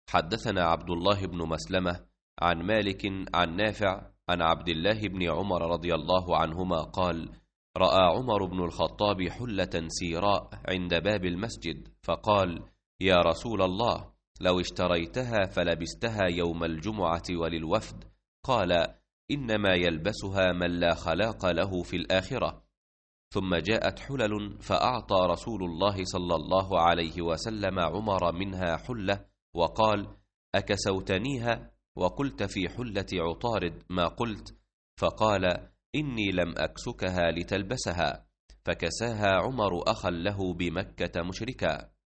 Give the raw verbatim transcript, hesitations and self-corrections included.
حدثنا عبد الله بن مسلمة عن مالك عن نافع عن عبد الله بن عمر رضي الله عنهما قال: رأى عمر بن الخطاب حلة سيراء عند باب المسجد فقال: يا رسول الله، لو اشتريتها فلبستها يوم الجمعة وللوفد. قال: إنما يلبسها من لا خلاق له في الآخرة. ثم جاءت حلل فأعطى رسول الله صلى الله عليه وسلم عمر منها حلة وقال: أكسوتنيها وقلت في حلة عطارد ما قلت؟ فقال: إني لم أكسكها لتلبسها. فكساها عمر أخا له بمكة مشركا.